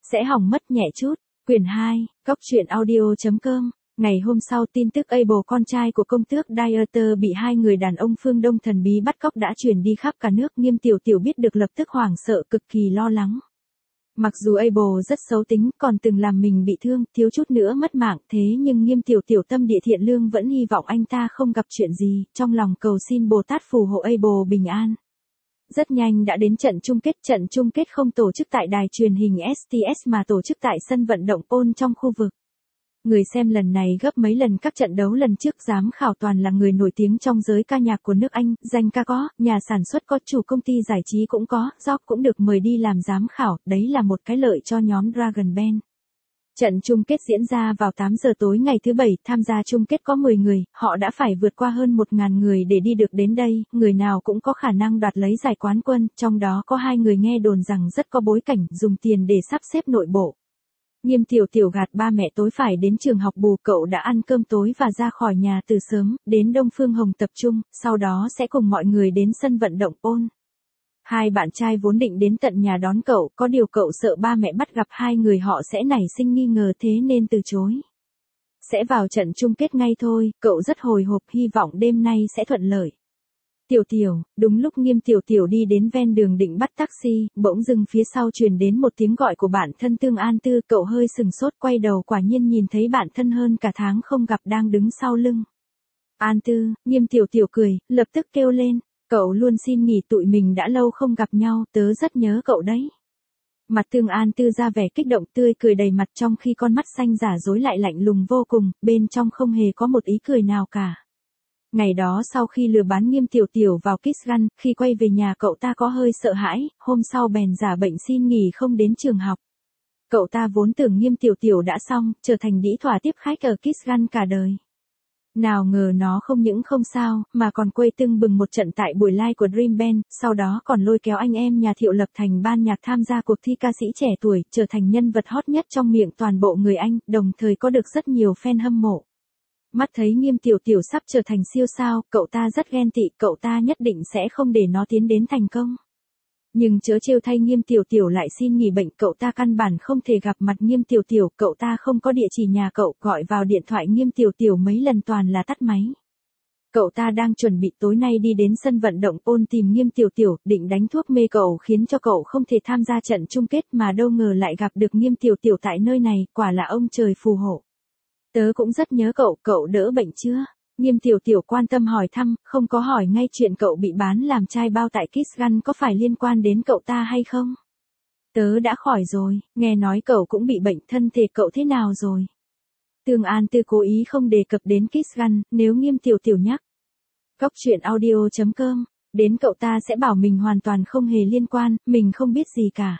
Sẽ hỏng mất nhẹ chút. Quyển 2, Cóc truyện audio.com. Ngày hôm sau tin tức Abel con trai của công tước Dieter bị hai người đàn ông phương Đông thần bí bắt cóc đã truyền đi khắp cả nước. Nghiêm Tiểu Tiểu biết được lập tức hoảng sợ cực kỳ lo lắng. Mặc dù Abel rất xấu tính, còn từng làm mình bị thương, thiếu chút nữa mất mạng, thế nhưng Nghiêm Tiểu Tiểu tâm địa thiện lương vẫn hy vọng anh ta không gặp chuyện gì, trong lòng cầu xin Bồ Tát phù hộ Abel bình an. Rất nhanh đã đến trận chung kết không tổ chức tại đài truyền hình STS mà tổ chức tại sân vận động Ôn trong khu vực. Người xem lần này gấp mấy lần các trận đấu lần trước, giám khảo toàn là người nổi tiếng trong giới ca nhạc của nước Anh, danh ca có, nhà sản xuất có, chủ công ty giải trí cũng có, Jock cũng được mời đi làm giám khảo, đấy là một cái lợi cho nhóm Dragon Band. Trận chung kết diễn ra vào 8 giờ tối ngày thứ Bảy, tham gia chung kết có 10 người, họ đã phải vượt qua hơn 1.000 người để đi được đến đây, người nào cũng có khả năng đoạt lấy giải quán quân, trong đó có 2 người nghe đồn rằng rất có bối cảnh, dùng tiền để sắp xếp nội bộ. Nghiêm Tiểu Tiểu gạt ba mẹ tối phải đến trường học bù, cậu đã ăn cơm tối và ra khỏi nhà từ sớm, đến Đông Phương Hồng tập trung, sau đó sẽ cùng mọi người đến sân vận động Ôn. Hai bạn trai vốn định đến tận nhà đón cậu, có điều cậu sợ ba mẹ bắt gặp hai người họ sẽ nảy sinh nghi ngờ thế nên từ chối. Sẽ vào trận chung kết ngay thôi, cậu rất hồi hộp hy vọng đêm nay sẽ thuận lợi. Tiểu Tiểu, đúng lúc Nghiêm Tiểu Tiểu đi đến ven đường định bắt taxi, bỗng dưng phía sau truyền đến một tiếng gọi của bạn thân Tương An Tư, cậu hơi sừng sốt quay đầu quả nhiên nhìn thấy bạn thân hơn cả tháng không gặp đang đứng sau lưng. An Tư, Nghiêm Tiểu Tiểu cười, lập tức kêu lên, cậu luôn xin nghỉ, tụi mình đã lâu không gặp nhau, tớ rất nhớ cậu đấy. Mặt Tương An Tư ra vẻ kích động tươi cười đầy mặt trong khi con mắt xanh giả dối lại lạnh lùng vô cùng, bên trong không hề có một ý cười nào cả. Ngày đó sau khi lừa bán Nghiêm Tiểu Tiểu vào Kiss Gun, khi quay về nhà cậu ta có hơi sợ hãi, hôm sau bèn giả bệnh xin nghỉ không đến trường học. Cậu ta vốn tưởng Nghiêm Tiểu Tiểu đã xong, trở thành đĩ thỏa tiếp khách ở Kiss Gun cả đời. Nào ngờ nó không những không sao, mà còn quây tưng bừng một trận tại buổi live của Dream Band, sau đó còn lôi kéo anh em nhà Thiệu lập thành ban nhạc tham gia cuộc thi ca sĩ trẻ tuổi, trở thành nhân vật hot nhất trong miệng toàn bộ người Anh, đồng thời có được rất nhiều fan hâm mộ. Mắt thấy Nghiêm Tiểu Tiểu sắp trở thành siêu sao, cậu ta rất ghen tị, cậu ta nhất định sẽ không để nó tiến đến thành công. Nhưng chớ trêu thay Nghiêm Tiểu Tiểu lại xin nghỉ bệnh, cậu ta căn bản không thể gặp mặt Nghiêm Tiểu Tiểu, cậu ta không có địa chỉ nhà cậu, gọi vào điện thoại Nghiêm Tiểu Tiểu mấy lần toàn là tắt máy. Cậu ta đang chuẩn bị tối nay đi đến sân vận động Ôn tìm Nghiêm Tiểu Tiểu, định đánh thuốc mê cậu khiến cho cậu không thể tham gia trận chung kết mà đâu ngờ lại gặp được Nghiêm Tiểu Tiểu tại nơi này, quả là ông trời phù hộ. Tớ cũng rất nhớ cậu, cậu đỡ bệnh chưa? Nghiêm Tiểu Tiểu quan tâm hỏi thăm, không có hỏi ngay chuyện cậu bị bán làm trai bao tại Kiss Gun có phải liên quan đến cậu ta hay không? Tớ đã khỏi rồi, nghe nói cậu cũng bị bệnh, thân thể cậu thế nào rồi? Tương An Tư cố ý không đề cập đến Kiss Gun, nếu Nghiêm Tiểu Tiểu nhắc. Cóc truyện audio.com, đến cậu ta sẽ bảo mình hoàn toàn không hề liên quan, mình không biết gì cả.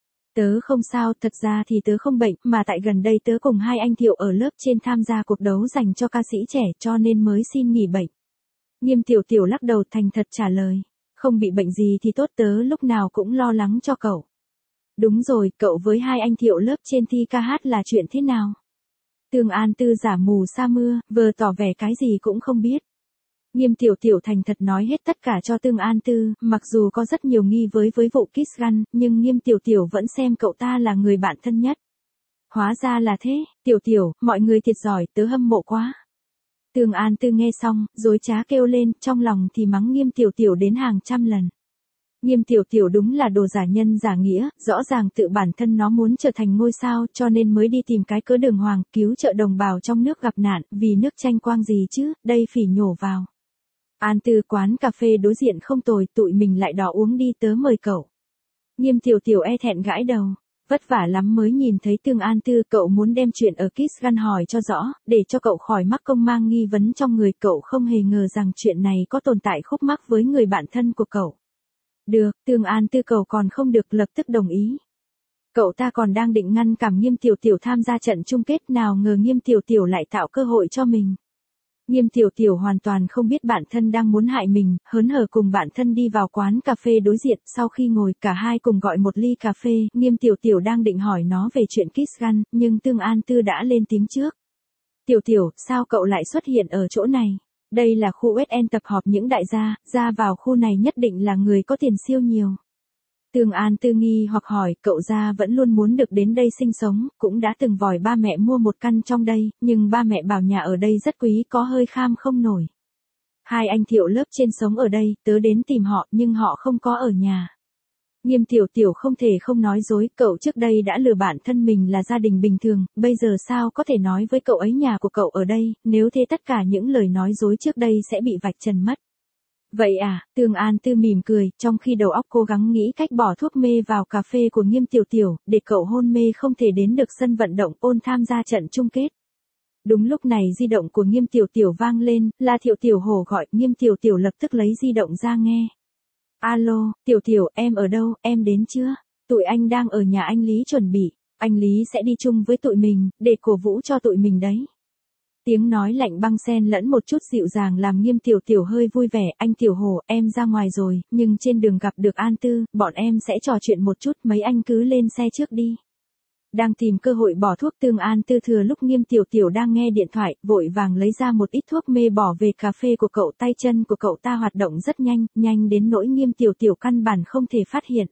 Tớ không sao, thật ra thì tớ không bệnh, mà tại gần đây tớ cùng hai anh Thiệu ở lớp trên tham gia cuộc đấu dành cho ca sĩ trẻ cho nên mới xin nghỉ bệnh. Nghiêm Tiểu Tiểu lắc đầu thành thật trả lời, không bị bệnh gì thì tốt, tớ lúc nào cũng lo lắng cho cậu. Đúng rồi, cậu với hai anh Thiệu lớp trên thi ca hát là chuyện thế nào? Tương An Tư giả mù sa mưa, vờ tỏ vẻ cái gì cũng không biết. Nghiêm Tiểu Tiểu thành thật nói hết tất cả cho Tương An Tư, mặc dù có rất nhiều nghi với vụ Kiss Gun, nhưng Nghiêm Tiểu Tiểu vẫn xem cậu ta là người bạn thân nhất. Hóa ra là thế, Tiểu Tiểu, mọi người thiệt giỏi, tớ hâm mộ quá. Tương An Tư nghe xong, dối trá kêu lên, trong lòng thì mắng Nghiêm Tiểu Tiểu đến hàng trăm lần. Nghiêm Tiểu Tiểu đúng là đồ giả nhân giả nghĩa, rõ ràng tự bản thân nó muốn trở thành ngôi sao cho nên mới đi tìm cái cớ đường hoàng cứu trợ đồng bào trong nước gặp nạn, vì nước tranh quang gì chứ, đây phỉ nhổ vào. An Tư, quán cà phê đối diện không tồi, tụi mình lại đỏ uống đi, tớ mời cậu. Nghiêm Tiểu Tiểu e thẹn gãi đầu, vất vả lắm mới nhìn thấy Tương An Tư, cậu muốn đem chuyện ở Kiss Gun hỏi cho rõ, để cho cậu khỏi mắc công mang nghi vấn trong người, cậu không hề ngờ rằng chuyện này có tồn tại khúc mắc với người bạn thân của cậu. Được, Tương An Tư cậu còn không được, lập tức đồng ý. Cậu ta còn đang định ngăn cản Nghiêm Tiểu Tiểu tham gia trận chung kết, nào ngờ Nghiêm Tiểu Tiểu lại tạo cơ hội cho mình. Nghiêm Tiểu Tiểu hoàn toàn không biết bạn thân đang muốn hại mình, hớn hở cùng bạn thân đi vào quán cà phê đối diện, sau khi ngồi cả hai cùng gọi một ly cà phê, Nghiêm Tiểu Tiểu đang định hỏi nó về chuyện Kiss Gun, nhưng Tương An Tư đã lên tiếng trước. Tiểu Tiểu, sao cậu lại xuất hiện ở chỗ này? Đây là khu SN tập họp những đại gia, ra vào khu này nhất định là người có tiền siêu nhiều. Tương An Tư nghi hoặc hỏi, cậu gia vẫn luôn muốn được đến đây sinh sống, cũng đã từng vòi ba mẹ mua một căn trong đây, nhưng ba mẹ bảo nhà ở đây rất quý, có hơi kham không nổi. Hai anh Thiệu lớp trên sống ở đây, tớ đến tìm họ, nhưng họ không có ở nhà. Nghiêm Tiểu Tiểu không thể không nói dối, cậu trước đây đã lừa bản thân mình là gia đình bình thường, bây giờ sao có thể nói với cậu ấy nhà của cậu ở đây, nếu thế tất cả những lời nói dối trước đây sẽ bị vạch trần mất. Vậy à, Tương An Tư mỉm cười, trong khi đầu óc cố gắng nghĩ cách bỏ thuốc mê vào cà phê của Nghiêm Tiểu Tiểu, để cậu hôn mê không thể đến được sân vận động ôn tham gia trận chung kết. Đúng lúc này di động của Nghiêm Tiểu Tiểu vang lên, là Thiệu Tiểu Hổ gọi, Nghiêm Tiểu Tiểu lập tức lấy di động ra nghe. Alo, Tiểu Tiểu, em ở đâu, em đến chưa? Tụi anh đang ở nhà anh Lý chuẩn bị, anh Lý sẽ đi chung với tụi mình, để cổ vũ cho tụi mình đấy. Tiếng nói lạnh băng xen lẫn một chút dịu dàng làm Nghiêm Tiểu Tiểu hơi vui vẻ, anh Tiểu Hổ, em ra ngoài rồi, nhưng trên đường gặp được An Tư, bọn em sẽ trò chuyện một chút, mấy anh cứ lên xe trước đi. Đang tìm cơ hội bỏ thuốc, Tương An Tư thừa lúc Nghiêm Tiểu Tiểu đang nghe điện thoại, vội vàng lấy ra một ít thuốc mê bỏ về cà phê của cậu, tay chân của cậu ta hoạt động rất nhanh, nhanh đến nỗi Nghiêm Tiểu Tiểu căn bản không thể phát hiện.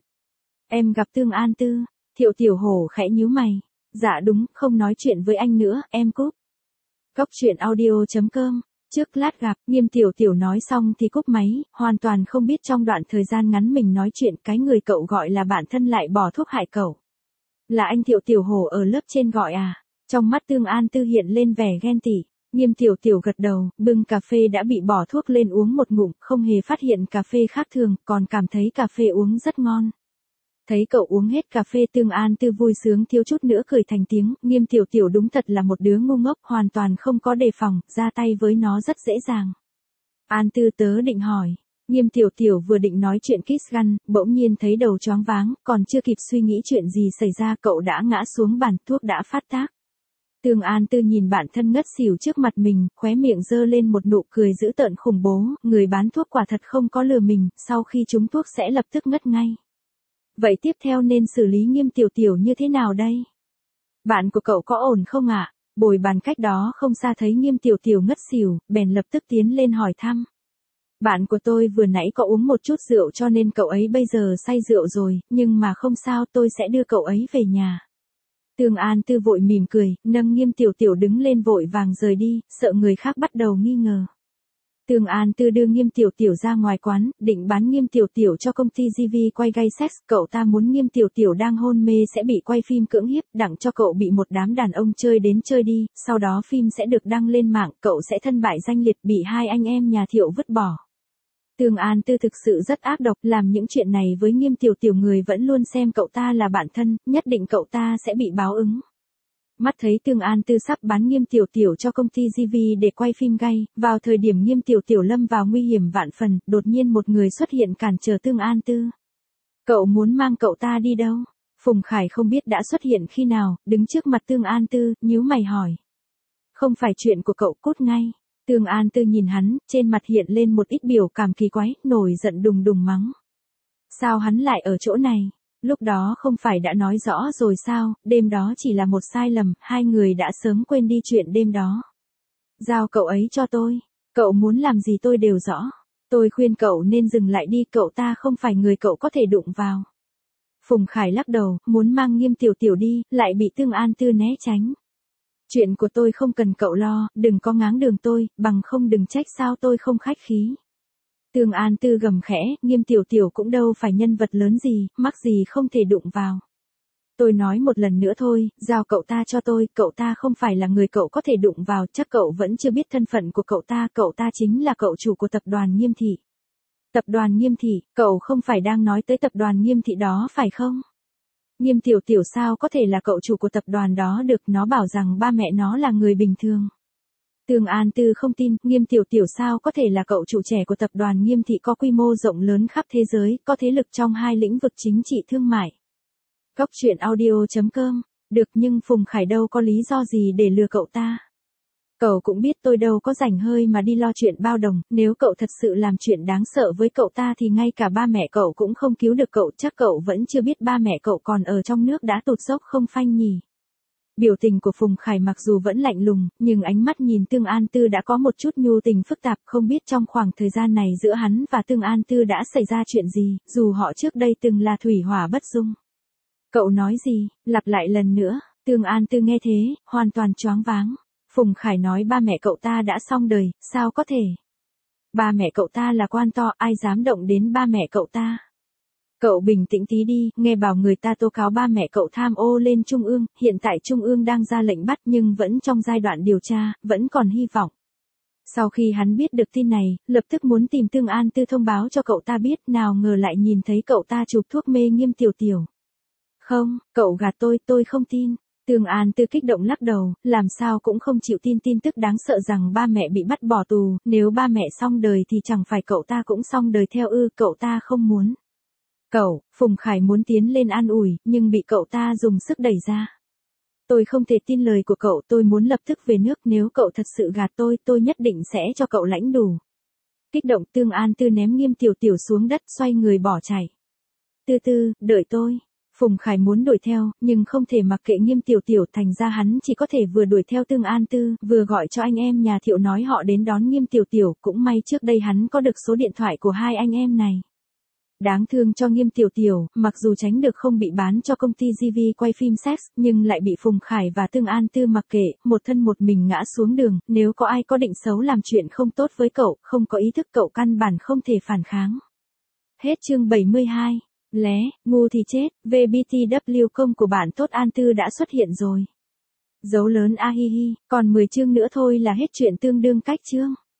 Em gặp Tương An Tư, Thiệu Tiểu Hổ khẽ nhíu mày. Dạ đúng, không nói chuyện với anh nữa, em cúp. Cốc truyện audio.com. Trước lát gặp, Nghiêm Tiểu Tiểu nói xong thì cúp máy, hoàn toàn không biết trong đoạn thời gian ngắn mình nói chuyện cái người cậu gọi là bạn thân lại bỏ thuốc hại cậu. Là anh Thiệu Tiểu Hổ ở lớp trên gọi à? Trong mắt Tương An Tư hiện lên vẻ ghen tị. Nghiêm Tiểu Tiểu gật đầu, bưng cà phê đã bị bỏ thuốc lên uống một ngụm, không hề phát hiện cà phê khác thường, còn cảm thấy cà phê uống rất ngon. Thấy cậu uống hết cà phê, Tương An Tư vui sướng thiếu chút nữa cười thành tiếng, Nghiêm Tiểu Tiểu đúng thật là một đứa ngu ngốc, hoàn toàn không có đề phòng, ra tay với nó rất dễ dàng. An Tư, tớ định hỏi. Nghiêm Tiểu Tiểu vừa định nói chuyện kiss gun, bỗng nhiên thấy đầu choáng váng, còn chưa kịp suy nghĩ chuyện gì xảy ra cậu đã ngã xuống bàn, thuốc đã phát tác. Tương An Tư nhìn bản thân ngất xỉu trước mặt mình, khóe miệng giơ lên một nụ cười dữ tợn khủng bố, người bán thuốc quả thật không có lừa mình, sau khi trúng thuốc sẽ lập tức ngất ngay. Vậy tiếp theo nên xử lý Nghiêm Tiểu Tiểu như thế nào đây? Bạn của cậu có ổn không ạ? Bồi bàn cách đó không xa thấy Nghiêm Tiểu Tiểu ngất xỉu, bèn lập tức tiến lên hỏi thăm. Bạn của tôi vừa nãy có uống một chút rượu cho nên cậu ấy bây giờ say rượu rồi, nhưng mà không sao, tôi sẽ đưa cậu ấy về nhà. Tương An Tư vội mỉm cười, nâng Nghiêm Tiểu Tiểu đứng lên vội vàng rời đi, sợ người khác bắt đầu nghi ngờ. Tương An Tư đưa Nghiêm Tiểu Tiểu ra ngoài quán, định bán Nghiêm Tiểu Tiểu cho công ty GV quay gay sex, cậu ta muốn Nghiêm Tiểu Tiểu đang hôn mê sẽ bị quay phim cưỡng hiếp, đặng cho cậu bị một đám đàn ông chơi đến chơi đi, sau đó phim sẽ được đăng lên mạng, cậu sẽ thân bại danh liệt, bị hai anh em nhà Thiệu vứt bỏ. Tương An Tư thực sự rất ác độc, làm những chuyện này với Nghiêm Tiểu Tiểu, người vẫn luôn xem cậu ta là bạn thân, nhất định cậu ta sẽ bị báo ứng. Mắt thấy Tương An Tư sắp bán Nghiêm Tiểu Tiểu cho công ty GV để quay phim gay, vào thời điểm Nghiêm Tiểu Tiểu lâm vào nguy hiểm vạn phần, đột nhiên một người xuất hiện cản trở Tương An Tư. Cậu muốn mang cậu ta đi đâu? Phùng Khải không biết đã xuất hiện khi nào, đứng trước mặt Tương An Tư, nhíu mày hỏi. Không phải chuyện của cậu, cút ngay. Tương An Tư nhìn hắn, trên mặt hiện lên một ít biểu cảm kỳ quái, nổi giận đùng đùng mắng. Sao hắn lại ở chỗ này? Lúc đó không phải đã nói rõ rồi sao, đêm đó chỉ là một sai lầm, hai người đã sớm quên đi chuyện đêm đó. Giao cậu ấy cho tôi, cậu muốn làm gì tôi đều rõ. Tôi khuyên cậu nên dừng lại đi, cậu ta không phải người cậu có thể đụng vào. Phùng Khải lắc đầu, muốn mang Nghiêm Tiểu Tiểu đi, lại bị Tương An Tư né tránh. Chuyện của tôi không cần cậu lo, đừng có ngáng đường tôi, bằng không đừng trách sao tôi không khách khí. Tương An Tư gầm khẽ, Nghiêm Tiểu Tiểu cũng đâu phải nhân vật lớn gì, mắc gì không thể đụng vào. Tôi nói một lần nữa thôi, giao cậu ta cho tôi, cậu ta không phải là người cậu có thể đụng vào, chắc cậu vẫn chưa biết thân phận của cậu ta chính là cậu chủ của tập đoàn Nghiêm Thị. Tập đoàn Nghiêm Thị, cậu không phải đang nói tới tập đoàn Nghiêm Thị đó phải không? Nghiêm Tiểu Tiểu sao có thể là cậu chủ của tập đoàn đó được, nó bảo rằng ba mẹ nó là người bình thường. Tương An Tư không tin, Nghiêm Tiểu Tiểu sao có thể là cậu chủ trẻ của tập đoàn Nghiêm Thị có quy mô rộng lớn khắp thế giới, có thế lực trong hai lĩnh vực chính trị thương mại. Cốc truyện audio.com, được, nhưng Phùng Khải đâu có lý do gì để lừa cậu ta. Cậu cũng biết tôi đâu có rảnh hơi mà đi lo chuyện bao đồng, nếu cậu thật sự làm chuyện đáng sợ với cậu ta thì ngay cả ba mẹ cậu cũng không cứu được cậu, chắc cậu vẫn chưa biết ba mẹ cậu còn ở trong nước đã tụt dốc không phanh nhỉ. Biểu tình của Phùng Khải mặc dù vẫn lạnh lùng, nhưng ánh mắt nhìn Tương An Tư đã có một chút nhu tình phức tạp, không biết trong khoảng thời gian này giữa hắn và Tương An Tư đã xảy ra chuyện gì, dù họ trước đây từng là thủy hỏa bất dung. Cậu nói gì, lặp lại lần nữa, Tương An Tư nghe thế, hoàn toàn choáng váng. Phùng Khải nói ba mẹ cậu ta đã xong đời, sao có thể? Ba mẹ cậu ta là quan to, ai dám động đến ba mẹ cậu ta? Cậu bình tĩnh tí đi, nghe bảo người ta tố cáo ba mẹ cậu tham ô lên Trung ương, hiện tại Trung ương đang ra lệnh bắt nhưng vẫn trong giai đoạn điều tra, vẫn còn hy vọng. Sau khi hắn biết được tin này, lập tức muốn tìm Tương An Tư thông báo cho cậu ta biết, nào ngờ lại nhìn thấy cậu ta chụp thuốc mê Nghiêm Tiểu Tiểu. Không, cậu gạt tôi không tin. Tương An Tư kích động lắc đầu, làm sao cũng không chịu tin tin tức đáng sợ rằng ba mẹ bị bắt bỏ tù, nếu ba mẹ xong đời thì chẳng phải cậu ta cũng xong đời theo ư, cậu ta không muốn. Cậu, Phùng Khải muốn tiến lên an ủi, nhưng bị cậu ta dùng sức đẩy ra. Tôi không thể tin lời của cậu, tôi muốn lập tức về nước, nếu cậu thật sự gạt tôi nhất định sẽ cho cậu lãnh đủ. Kích động, Tương An Tư ném Nghiêm Tiểu Tiểu xuống đất, xoay người bỏ chạy. Tư, đợi tôi. Phùng Khải muốn đuổi theo, nhưng không thể mặc kệ Nghiêm Tiểu Tiểu, thành ra hắn chỉ có thể vừa đuổi theo Tương An Tư, vừa gọi cho anh em nhà Thiệu nói họ đến đón Nghiêm Tiểu Tiểu, cũng may trước đây hắn có được số điện thoại của hai anh em này. Đáng thương cho Nghiêm Tiểu Tiểu, mặc dù tránh được không bị bán cho công ty GV quay phim sex, nhưng lại bị Phùng Khải và Tương An Tư mặc kệ, một thân một mình ngã xuống đường, nếu có ai có định xấu làm chuyện không tốt với cậu, không có ý thức cậu căn bản không thể phản kháng. Hết chương 72. Lé, ngu thì chết, VBTW công của bạn tốt An Tư đã xuất hiện rồi. Dấu lớn a hi hi, còn 10 chương nữa thôi là hết chuyện tương đương cách chương.